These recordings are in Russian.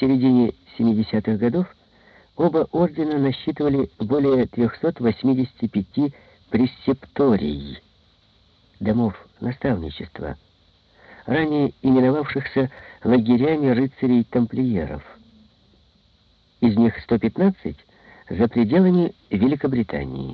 середине 70-х годов оба ордена насчитывали более 385 пресепторий, домов наставничества, ранее именовавшихся лагерями рыцарей-тамплиеров. Из них 115 за пределами Великобритании.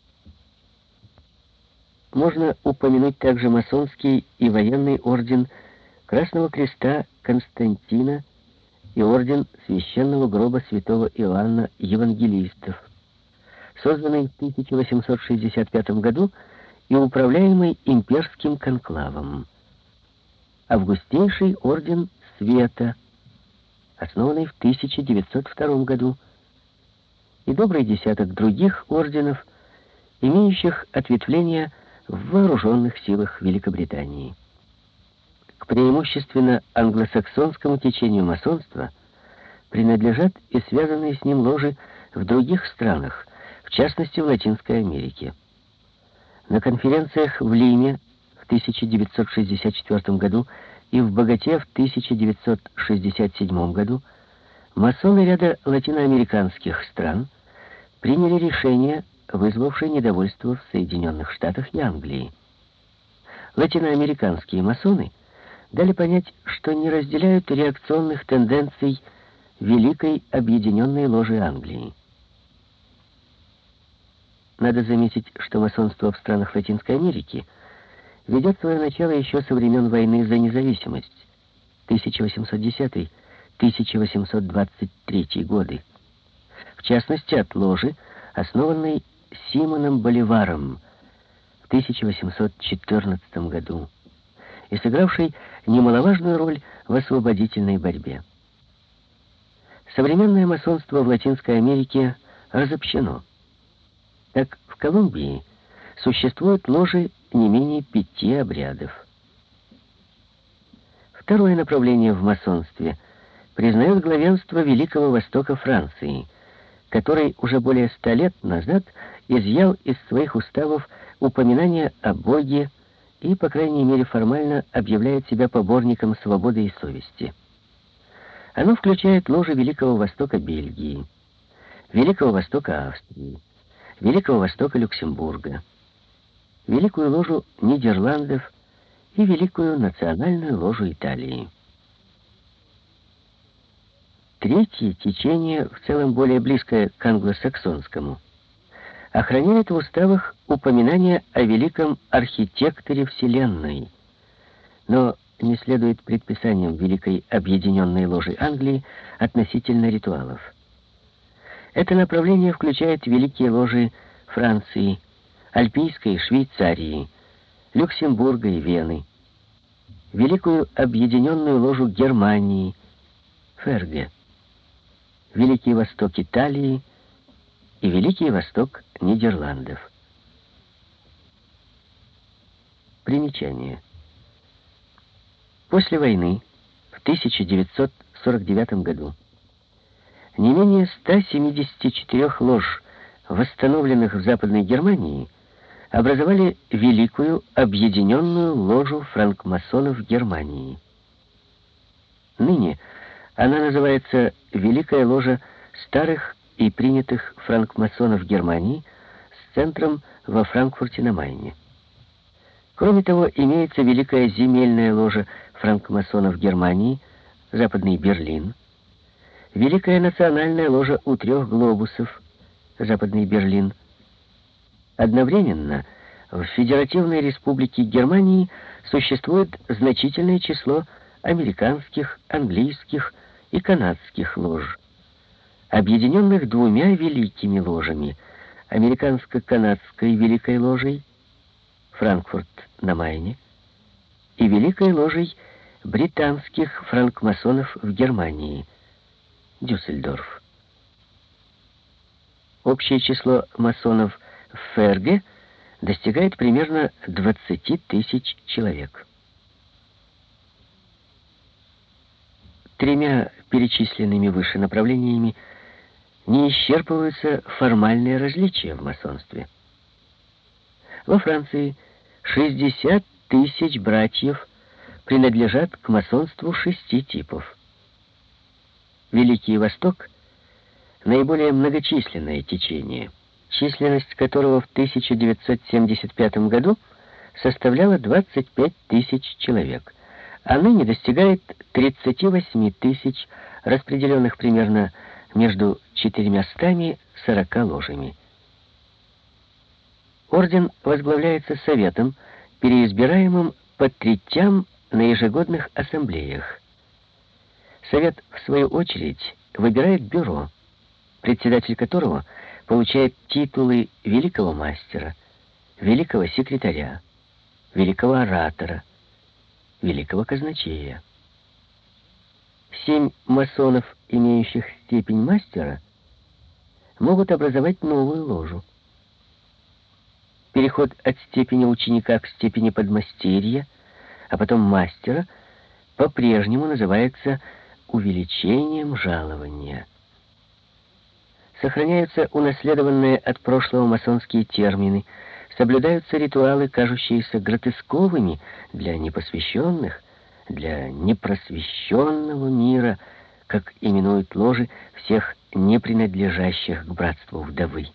Можно упомянуть также масонский и военный орден Красного Креста Константина и орден Священного Гроба Святого Иоанна Евангелистов, созданный в 1865 году и управляемый имперским конклавом. Августейший орден Света, основанный в 1902 году, и добрый десяток других орденов, имеющих ответвления в вооруженных силах Великобритании. К преимущественно англосаксонскому течению масонства принадлежат и связанные с ним ложи в других странах, в частности в Латинской Америке. На конференциях в Лиме в 1964 году и в Боготе в 1967 году масоны ряда латиноамериканских стран приняли решение, вызвавшее недовольство в Соединенных Штатах и Англии. Латиноамериканские масоны дали понять, что не разделяют реакционных тенденций Великой Объединенной Ложи Англии. Надо заметить, что масонство в странах Латинской Америки ведет свое начало еще со времен войны за независимость 1810-1823 годы. В частности, от ложи, основанной Симоном Боливаром в 1814 году и сыгравшей немаловажную роль в освободительной борьбе. Современное масонство в Латинской Америке разобщено. Так, в Колумбии существуют ложи не менее 5 обрядов. Второе направление в масонстве признает главенство Великого Востока Франции, который уже более 100 лет назад изъял из своих уставов упоминания о Боге и, по крайней мере, формально объявляет себя поборником свободы и совести. Оно включает ложи Великого Востока Бельгии, Великого Востока Австрии, Великого Востока Люксембурга, Великую ложу Нидерландов и Великую национальную ложу Италии. Третье течение, в целом более близкое к англосаксонскому, охраняет в уставах упоминания о великом архитекторе Вселенной, но не следует предписаниям Великой Объединенной Ложи Англии относительно ритуалов. Это направление включает великие ложи Франции, Альпийской Швейцарии, Люксембурга и Вены, Великую Объединенную Ложу Германии, Ферге, Великий Восток Италии и Великий Восток Нидерландов. Примечание. После войны, в 1949 году, не менее 174 лож, восстановленных в Западной Германии, образовали Великую Объединенную Ложу франкмасонов Германии. Ныне она называется Великая Ложа старых и принятых франкмасонов Германии с центром во Франкфурте на Майне. Кроме того, имеется Великая Земельная Ложа франкмасонов Германии, Западный Берлин, Великая Национальная Ложа у 3 глобусов, Западный Берлин. Одновременно в Федеративной Республике Германии существует значительное число американских, английских и канадских лож, объединенных 2 великими ложами: Американско-канадской Великой Ложей, Франкфурт на Майне, и Великой Ложей британских франкмасонов в Германии, Дюссельдорф. Общее число масонов в Ферге достигает примерно 20 тысяч человек. 3 перечисленными выше направлениями не исчерпываются формальные различия в масонстве. Во Франции 60 тысяч братьев принадлежат к масонству 6 типов. Великий Восток — наиболее многочисленное течение, численность которого в 1975 году составляла 25 тысяч человек, а ныне достигает 38 тысяч, распределенных примерно между 440 ложами. Орден возглавляется советом, переизбираемым по третям на ежегодных ассамблеях. Совет, в свою очередь, выбирает бюро, председатель которого получает титулы великого мастера, великого секретаря, великого оратора, великого казначея. 7 масонов, имеющих степень мастера, могут образовать новую ложу. Переход от степени ученика к степени подмастерья, а потом мастера, по-прежнему называется увеличением жалования. Сохраняются унаследованные от прошлого масонские термины, соблюдаются ритуалы, кажущиеся гротесковыми для непосвященных, для непросвещенного мира, как именуют ложи всех не принадлежащих к братству вдовы.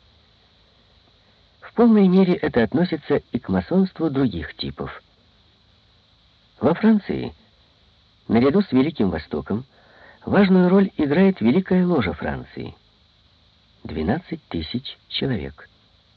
В полной мере это относится и к масонству других типов. Во Франции, наряду с Великим Востоком, важную роль играет Великая Ложа Франции. 12 тысяч человек.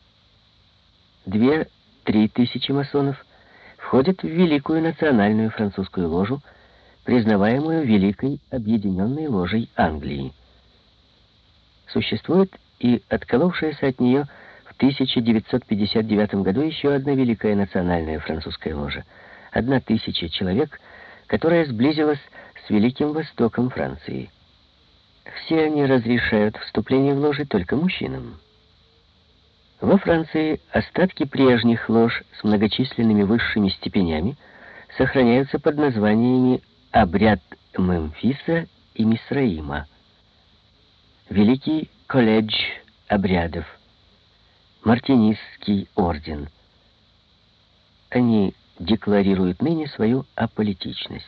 2-3 тысячи масонов входят в Великую Национальную Французскую Ложу, признаваемую Великой Объединенной Ложей Англии. Существует и отколовшаяся от нее в 1959 году еще одна Великая Национальная Французская Ложа, 1000 человек, которая сблизилась с Великим Востоком Франции. Все они разрешают вступление в ложи только мужчинам. Во Франции остатки прежних лож с многочисленными высшими степенями сохраняются под названиями «Обряд Мемфиса» и «Мисраима», «Великий колледж обрядов», «Мартинистский орден». Они декларируют ныне свою аполитичность.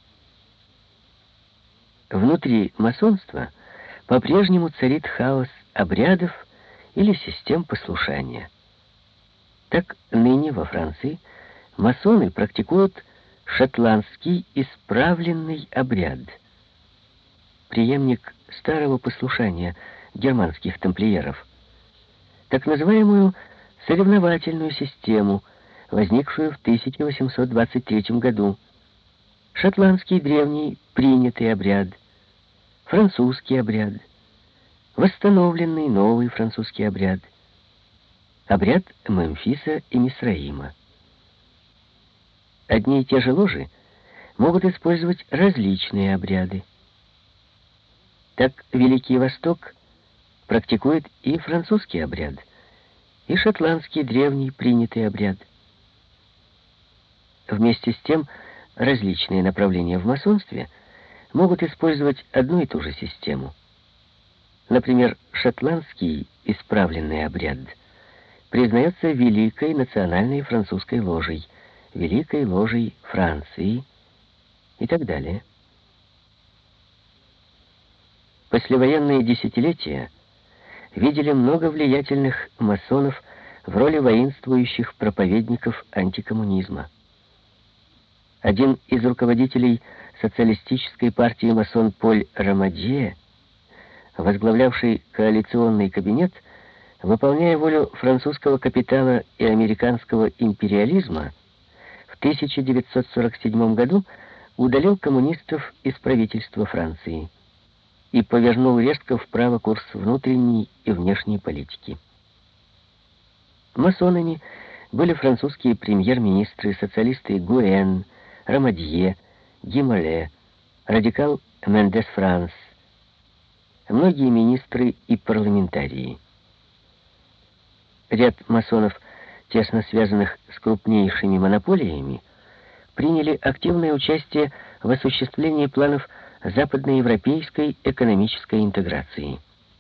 Внутри масонства по-прежнему царит хаос обрядов или систем послушания. Так ныне во Франции масоны практикуют шотландский исправленный обряд, преемник старого послушания германских тамплиеров, так называемую соревновательную систему, возникшую в 1823 году, шотландский древний принятый обряд, французский обряд, восстановленный новый французский обряд, обряд Мемфиса и Мисраима. Одни и те же ложи могут использовать различные обряды. Так Великий Восток практикует и французский обряд, и шотландский древний принятый обряд. Вместе с тем, различные направления в масонстве могут использовать одну и ту же систему. Например, шотландский исправленный обряд признается Великой Национальной Французской Ложей, Великой Ложей Франции и так далее. Послевоенные десятилетия видели много влиятельных масонов в роли воинствующих проповедников антикоммунизма. Один из руководителей социалистической партии масон Поль Ромадье, возглавлявший коалиционный кабинет, выполняя волю французского капитала и американского империализма, в 1947 году удалил коммунистов из правительства Франции и повернул резко вправо курс внутренней и внешней политики. Масонами были французские премьер-министры, социалисты Гуэн, Ромадье, Гимоле, радикал Мендес Франс, многие министры и парламентарии. Ряд масонов, тесно связанных с крупнейшими монополиями, приняли активное участие в осуществлении планов западноевропейской экономической интеграции.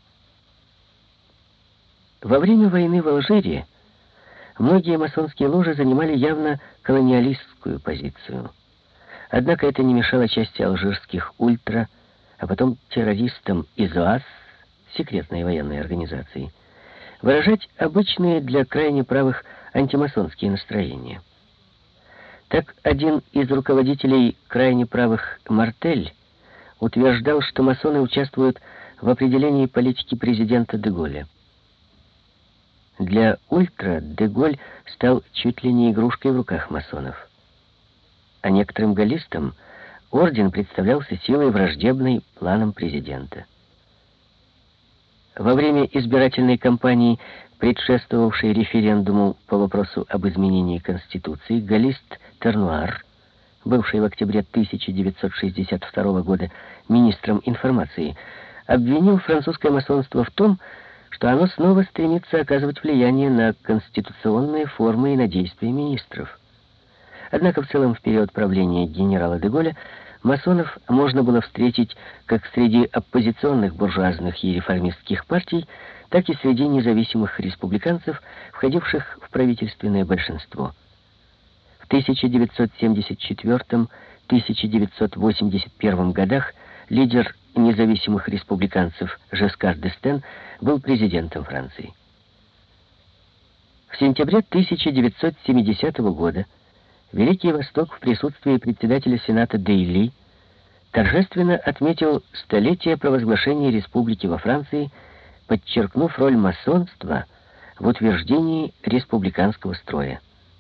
Во время войны в Алжире многие масонские ложи занимали явно колониалистскую позицию. Однако это не мешало части алжирских ультра а потом террористам из ОАС, секретной военной организации, выражать обычные для крайне правых антимасонские настроения. Так один из руководителей крайне правых, Мартель, утверждал, что масоны участвуют в определении политики президента де Голля. Для ультра де Голль стал чуть ли не игрушкой в руках масонов. А некоторым галлистам орден представлялся силой, враждебной планам президента. Во время избирательной кампании, предшествовавшей референдуму по вопросу об изменении Конституции, галлист Тернуар, бывший в октябре 1962 года министром информации, обвинил французское масонство в том, что оно снова стремится оказывать влияние на конституционные формы и на действия министров. Однако в целом в период правления генерала де Голля масонов можно было встретить как среди оппозиционных буржуазных и реформистских партий, так и среди независимых республиканцев, входивших в правительственное большинство. В 1974-1981 годах лидер независимых республиканцев Жескар д'Эстен был президентом Франции. В сентябре 1970 года Великий Восток в присутствии председателя Сената Дейли торжественно отметил столетие провозглашения республики во Франции, подчеркнув роль масонства в утверждении республиканского строя.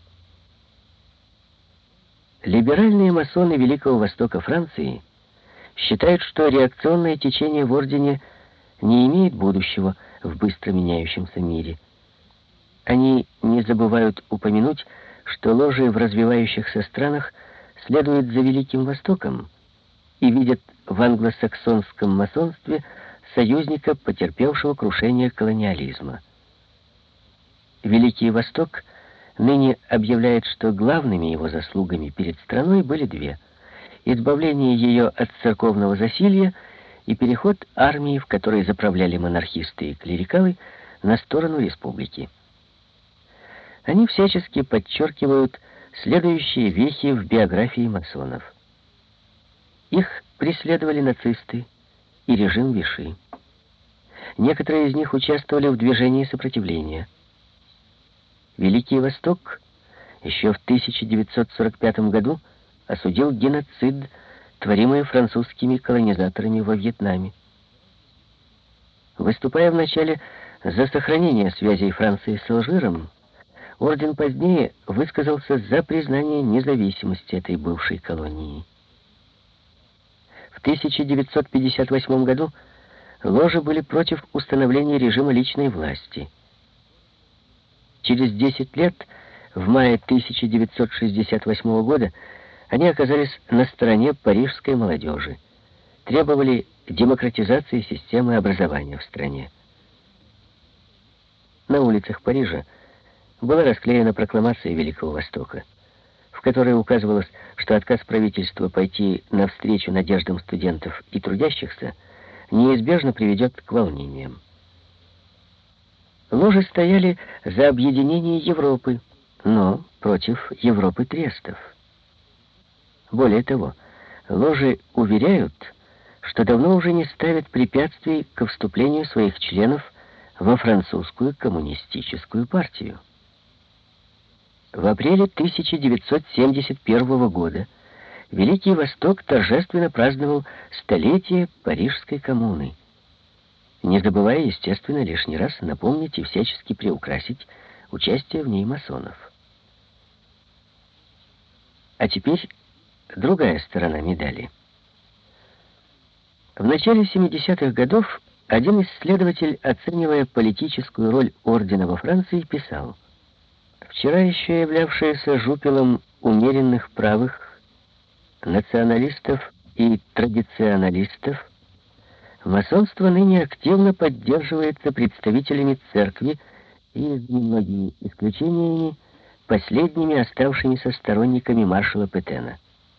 Либеральные масоны Великого Востока Франции считают, что реакционное течение в ордене не имеет будущего в быстро меняющемся мире. Они не забывают упомянуть, что ложи в развивающихся странах следуют за Великим Востоком и видят в англосаксонском масонстве союзника, потерпевшего крушение колониализма. Великий Восток ныне объявляет, что главными его заслугами перед страной были две: избавление ее от церковного засилья и переход армии, в которой заправляли монархисты и клерикалы, на сторону республики. Они всячески подчеркивают следующие вехи в биографии масонов. Их преследовали нацисты и режим Виши. Некоторые из них участвовали в движении сопротивления. Великий Восток еще в 1945 году осудил геноцид, творимый французскими колонизаторами во Вьетнаме. Выступая вначале за сохранение связей Франции с Алжиром, орден позднее высказался за признание независимости этой бывшей колонии. В 1958 году ложи были против установления режима личной власти. Через 10 лет, в мае 1968 года, они оказались на стороне парижской молодежи, требовали демократизации системы образования в стране. На улицах Парижа была расклеена прокламация Великого Востока, в которой указывалось, что отказ правительства пойти навстречу надеждам студентов и трудящихся неизбежно приведет к волнениям. Ложи стояли за объединение Европы, но против Европы трестов. Более того, ложи уверяют, что давно уже не ставят препятствий к вступлению своих членов во французскую коммунистическую партию. В апреле 1971 года Великий Восток торжественно праздновал столетие Парижской коммуны, не забывая, естественно, лишний раз напомнить и всячески приукрасить участие в ней масонов. А теперь другая сторона медали. В начале 70-х годов один исследователь, оценивая политическую роль ордена во Франции, писал: «Вчера еще являвшееся жупелом умеренных правых, националистов и традиционалистов, масонство ныне активно поддерживается представителями церкви и, с немногими исключениями, последними оставшимися сторонниками маршала Петена».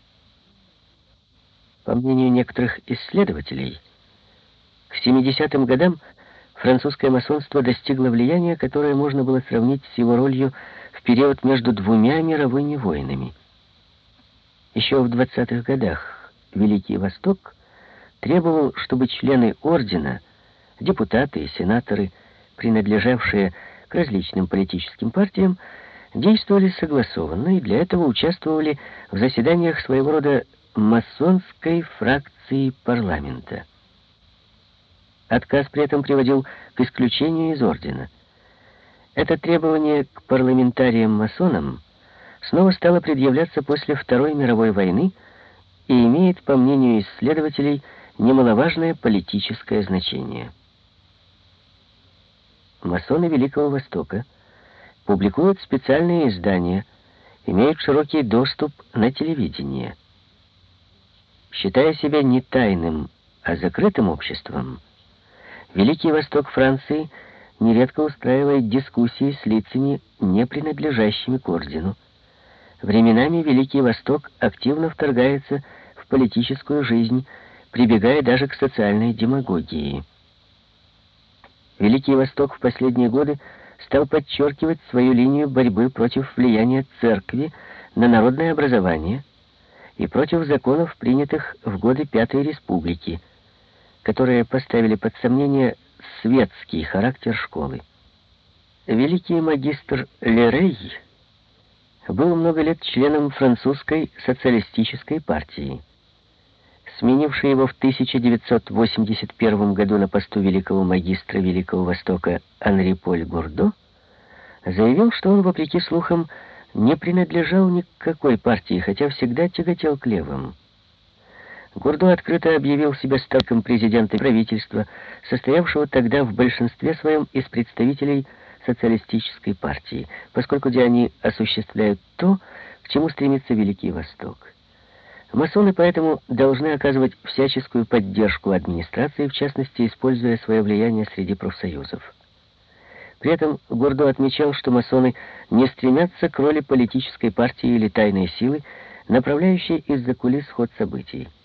По мнению некоторых исследователей, к 70-м годам французское масонство достигло влияния, которое можно было сравнить с его ролью в период между двумя мировыми войнами. Еще в 20-х годах Великий Восток требовал, чтобы члены ордена, депутаты и сенаторы, принадлежавшие к различным политическим партиям, действовали согласованно и для этого участвовали в заседаниях своего рода масонской фракции парламента. Отказ при этом приводил к исключению из ордена. Это требование к парламентариям-масонам снова стало предъявляться после Второй мировой войны и имеет, по мнению исследователей, немаловажное политическое значение. Масоны Великого Востока публикуют специальные издания, имеют широкий доступ на телевидение. Считая себя не тайным, а закрытым обществом, Великий Восток Франции нередко устраивает дискуссии с лицами, не принадлежащими к ордену. Временами Великий Восток активно вторгается в политическую жизнь, прибегая даже к социальной демагогии. Великий Восток в последние годы стал подчеркивать свою линию борьбы против влияния церкви на народное образование и против законов, принятых в годы Пятой Республики, которые поставили под сомнение светский характер школы. Великий магистр Лерей был много лет членом французской социалистической партии. Сменивший его в 1981 году на посту великого магистра Великого Востока Анри Поль Гурдо заявил, что он, вопреки слухам, не принадлежал ни к какой партии, хотя всегда тяготел к левым. Гурдо открыто объявил себя сторонником президента правительства, состоявшего тогда в большинстве своем из представителей социалистической партии, поскольку где они осуществляют то, к чему стремится Великий Восток. Масоны поэтому должны оказывать всяческую поддержку администрации, в частности, используя свое влияние среди профсоюзов. При этом Гурдо отмечал, что масоны не стремятся к роли политической партии или тайной силы, направляющей из-за кулис ход событий.